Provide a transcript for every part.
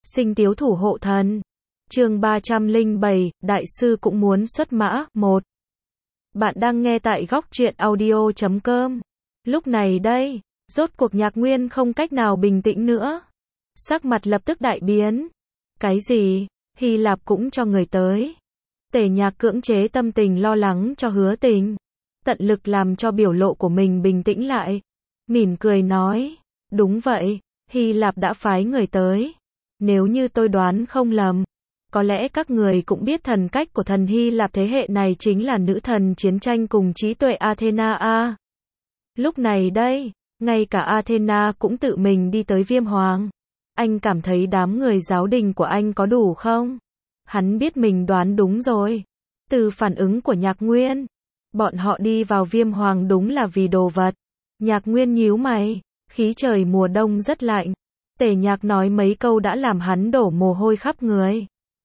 Sinh Tiếu Thủ Hộ Thần. Chương 307, Đại sư cũng muốn xuất mã. 1. Bạn đang nghe tại góc truyện audio.com. Lúc này đây, rốt cuộc Nhạc Nguyên không cách nào bình tĩnh nữa. Sắc mặt lập tức đại biến. Cái gì? Hy Lạp cũng cho người tới. Tề Nhạc cưỡng chế tâm tình lo lắng cho Hứa Tình, tận lực làm cho biểu lộ của mình bình tĩnh lại. Mỉm cười nói, đúng vậy, Hy Lạp đã phái người tới. Nếu như tôi đoán không lầm, có lẽ các người cũng biết thần cách của thần Hy Lạp thế hệ này chính là nữ thần chiến tranh cùng trí tuệ Athena a. Lúc này đây, ngay cả Athena cũng tự mình đi tới Viêm Hoàng. Anh cảm thấy đám người giáo đình của anh có đủ không? Hắn biết mình đoán đúng rồi. Từ phản ứng của Nhạc Nguyên, bọn họ đi vào Viêm Hoàng đúng là vì đồ vật. Nhạc Nguyên nhíu mày, khí trời mùa đông rất lạnh. Tề Nhạc nói mấy câu đã làm hắn đổ mồ hôi khắp người.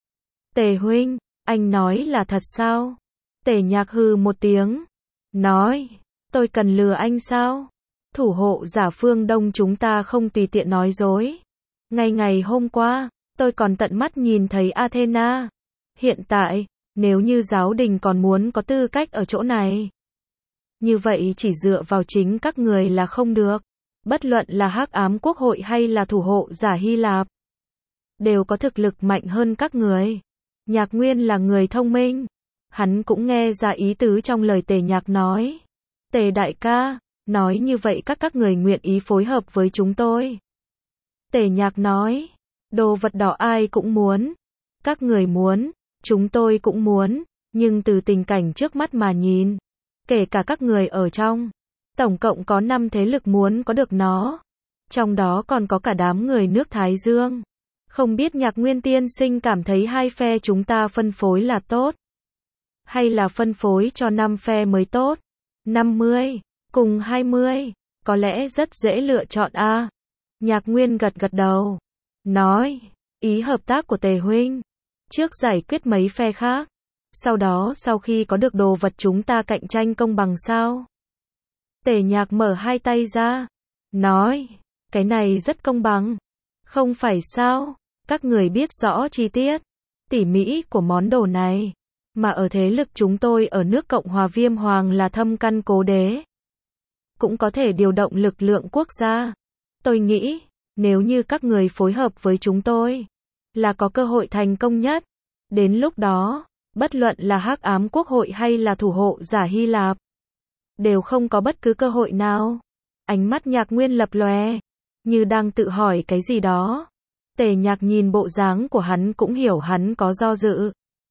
Tề huynh, anh nói là thật sao? Tề Nhạc hừ một tiếng, nói, tôi cần lừa anh sao? Thủ hộ giả phương Đông chúng ta không tùy tiện nói dối. Ngày hôm qua, tôi còn tận mắt nhìn thấy Athena. Hiện tại, nếu như giáo đình còn muốn có tư cách ở chỗ này, như vậy chỉ dựa vào chính các người là không được. Bất luận là Hắc Ám Quốc hội hay là thủ hộ giả Hy Lạp, đều có thực lực mạnh hơn các người. Nhạc Nguyên là người thông minh. Hắn cũng nghe ra ý tứ trong lời Tề Nhạc nói. Tề đại ca, nói như vậy các người nguyện ý phối hợp với chúng tôi. Tề Nhạc nói, đồ vật đỏ ai cũng muốn. Các người muốn, chúng tôi cũng muốn, nhưng từ tình cảnh trước mắt mà nhìn, kể cả các người ở trong, tổng cộng có 5 thế lực muốn có được nó. Trong đó còn có cả đám người nước Thái Dương. Không biết Nhạc Nguyên tiên sinh cảm thấy hai phe chúng ta phân phối là tốt, hay là phân phối cho 5 phe mới tốt? 50, cùng 20, có lẽ rất dễ lựa chọn a. Nhạc Nguyên gật đầu, nói, ý hợp tác của Tề huynh, trước giải quyết mấy phe khác, sau đó sau khi có được đồ vật chúng ta cạnh tranh công bằng sao? Tề Nhạc mở hai tay ra, nói, cái này rất công bằng. Không phải sao? Các người biết rõ chi tiết, tỉ mỉ của món đồ này, mà ở thế lực chúng tôi ở nước Cộng hòa Viêm Hoàng là thâm căn cố đế, cũng có thể điều động lực lượng quốc gia. Tôi nghĩ, nếu như các người phối hợp với chúng tôi, là có cơ hội thành công nhất. Đến lúc đó, bất luận là Hắc Ám Quốc hội hay là thủ hộ giả Hy Lạp, đều không có bất cứ cơ hội nào. Ánh mắt Nhạc Nguyên lập lòe, như đang tự hỏi cái gì đó. Tề Nhạc nhìn bộ dáng của hắn cũng hiểu hắn có do dự.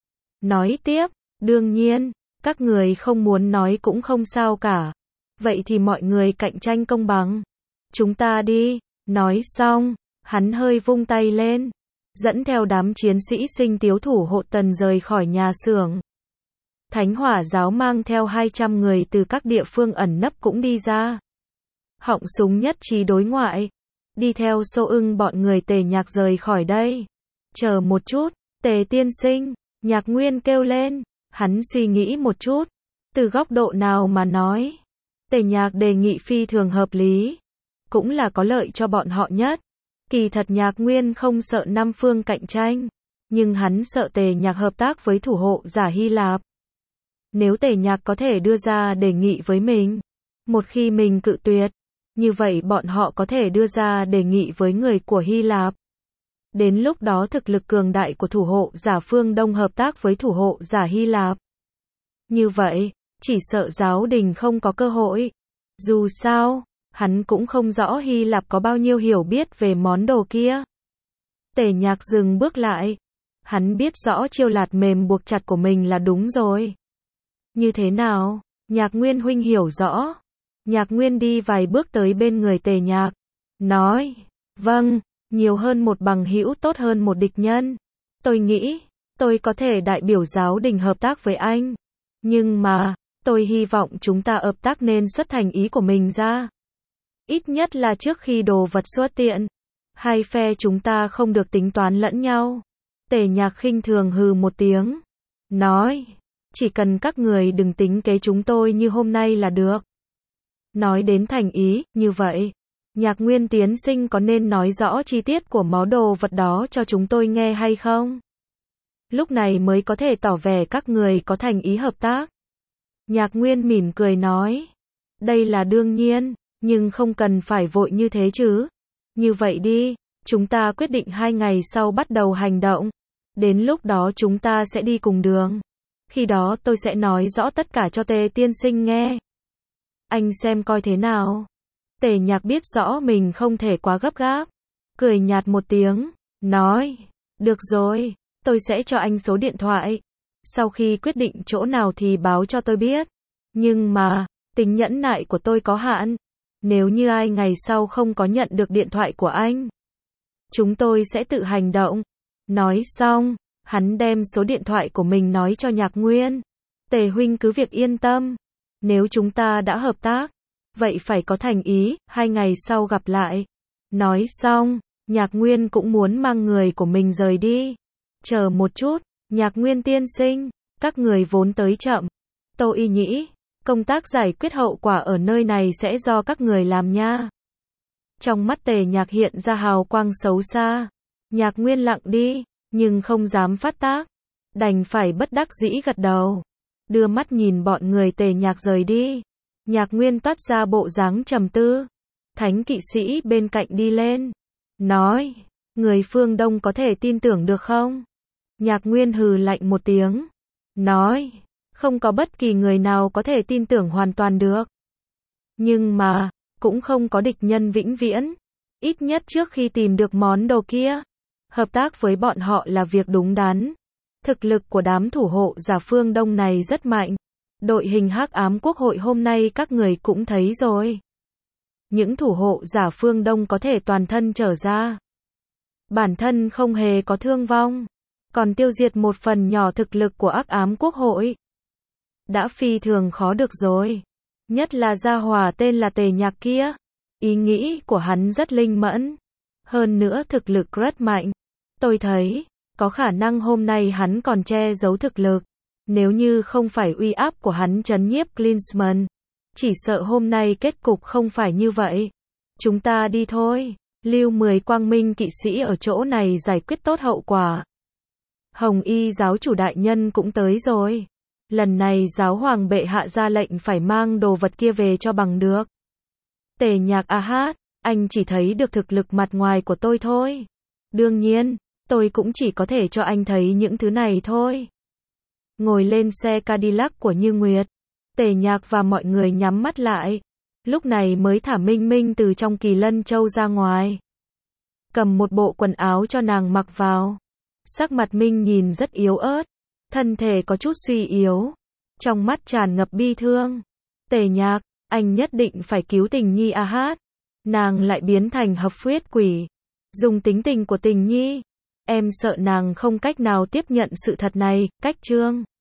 Nói tiếp, đương nhiên, các người không muốn nói cũng không sao cả. Vậy thì mọi người cạnh tranh công bằng. Chúng ta đi. Nói xong, hắn hơi vung tay lên, dẫn theo đám chiến sĩ Sinh Tiếu Thủ Hộ Tần rời khỏi nhà xưởng. Thánh Hỏa giáo mang theo 200 người từ các địa phương ẩn nấp cũng đi ra. Họng súng nhất trí đối ngoại. Đi theo Xô Ưng bọn người Tề Nhạc rời khỏi đây. Chờ một chút, Tề tiên sinh, Nhạc Nguyên kêu lên. Hắn suy nghĩ một chút. Từ góc độ nào mà nói, Tề Nhạc đề nghị phi thường hợp lý, cũng là có lợi cho bọn họ nhất. Kỳ thật Nhạc Nguyên không sợ 5 phương cạnh tranh, nhưng hắn sợ Tề Nhạc hợp tác với thủ hộ giả Hy Lạp. Nếu Tề Nhạc có thể đưa ra đề nghị với mình, một khi mình cự tuyệt, như vậy bọn họ có thể đưa ra đề nghị với người của Hy Lạp. Đến lúc đó thực lực cường đại của thủ hộ giả phương Đông hợp tác với thủ hộ giả Hy Lạp. Như vậy, chỉ sợ giáo đình không có cơ hội. Dù sao, hắn cũng không rõ Hy Lạp có bao nhiêu hiểu biết về món đồ kia. Tề Nhạc dừng bước lại. Hắn biết rõ chiêu lạt mềm buộc chặt của mình là đúng rồi. Như thế nào? Nhạc Nguyên huynh hiểu rõ. Nhạc Nguyên đi vài bước tới bên người Tề Nhạc, nói, vâng, nhiều hơn một bằng hữu tốt hơn một địch nhân. Tôi nghĩ, tôi có thể đại biểu giáo đình hợp tác với anh. Nhưng mà, tôi hy vọng chúng ta hợp tác nên xuất thành ý của mình ra. Ít nhất là trước khi đồ vật xuất tiện, hai phe chúng ta không được tính toán lẫn nhau. Tề Nhạc khinh thường hừ một tiếng, nói, chỉ cần các người đừng tính kế chúng tôi như hôm nay là được. Nói đến thành ý, như vậy, Nhạc Nguyên tiên sinh có nên nói rõ chi tiết của món đồ vật đó cho chúng tôi nghe hay không? Lúc này mới có thể tỏ vẻ các người có thành ý hợp tác. Nhạc Nguyên mỉm cười nói. Đây là đương nhiên, nhưng không cần phải vội như thế chứ. Như vậy đi, chúng ta quyết định 2 ngày sau bắt đầu hành động. Đến lúc đó chúng ta sẽ đi cùng đường. Khi đó tôi sẽ nói rõ tất cả cho Tề tiên sinh nghe. Anh xem coi thế nào. Tề Nhạc biết rõ mình không thể quá gấp gáp. Cười nhạt một tiếng, nói. Được rồi, tôi sẽ cho anh số điện thoại. Sau khi quyết định chỗ nào thì báo cho tôi biết. Nhưng mà, tính nhẫn nại của tôi có hạn. Nếu như ai ngày sau không có nhận được điện thoại của anh, chúng tôi sẽ tự hành động. Nói xong, hắn đem số điện thoại của mình nói cho Nhạc Nguyên. Tề huynh cứ việc yên tâm. Nếu chúng ta đã hợp tác, vậy phải có thành ý, 2 ngày sau gặp lại. Nói xong, Nhạc Nguyên cũng muốn mang người của mình rời đi. Chờ một chút, Nhạc Nguyên tiên sinh, các người vốn tới chậm. Tô Y Nhĩ, công tác giải quyết hậu quả ở nơi này sẽ do các người làm nha. Trong mắt Tề Nhạc hiện ra hào quang xấu xa. Nhạc Nguyên lặng đi, nhưng không dám phát tác. Đành phải bất đắc dĩ gật đầu. Đưa mắt nhìn bọn người Tề Nhạc rời đi. Nhạc Nguyên toát ra bộ dáng trầm tư. Thánh kỵ sĩ bên cạnh đi lên. Nói, người phương Đông có thể tin tưởng được không? Nhạc Nguyên hừ lạnh một tiếng. Nói, không có bất kỳ người nào có thể tin tưởng hoàn toàn được. Nhưng mà, cũng không có địch nhân vĩnh viễn. Ít nhất trước khi tìm được món đồ kia. Hợp tác với bọn họ là việc đúng đắn. Thực lực của đám thủ hộ giả phương Đông này rất mạnh. Đội hình Hắc Ám Quốc hội hôm nay các người cũng thấy rồi. Những thủ hộ giả phương Đông có thể toàn thân trở ra. Bản thân không hề có thương vong. Còn tiêu diệt một phần nhỏ thực lực của Hắc Ám Quốc hội. Đã phi thường khó được rồi. Nhất là gia hỏa tên là Tề Nhạc kia. Ý nghĩ của hắn rất linh mẫn. Hơn nữa thực lực rất mạnh. Tôi thấy, có khả năng hôm nay hắn còn che giấu thực lực. Nếu như không phải uy áp của hắn trấn nhiếp Klinsmann, chỉ sợ hôm nay kết cục không phải như vậy. Chúng ta đi thôi. Lưu 10 quang minh kỵ sĩ ở chỗ này giải quyết tốt hậu quả. Hồng Y giáo chủ đại nhân cũng tới rồi. Lần này giáo hoàng bệ hạ ra lệnh phải mang đồ vật kia về cho bằng được. Tề Nhạc hát, anh chỉ thấy được thực lực mặt ngoài của tôi thôi. Đương nhiên, tôi cũng chỉ có thể cho anh thấy những thứ này thôi. Ngồi lên xe Cadillac của Như Nguyệt, Tề Nhạc và mọi người nhắm mắt lại. Lúc này mới thả Minh Minh từ trong Kỳ Lân Châu ra ngoài. Cầm một bộ quần áo cho nàng mặc vào. Sắc mặt Minh nhìn rất yếu ớt. Thân thể có chút suy yếu. Trong mắt tràn ngập bi thương. Tề Nhạc, anh nhất định phải cứu Tình Nhi hát. Nàng lại biến thành hợp huyết quỷ. Dùng tính tình của Tình Nhi. Em sợ nàng không cách nào tiếp nhận sự thật này, cách trương.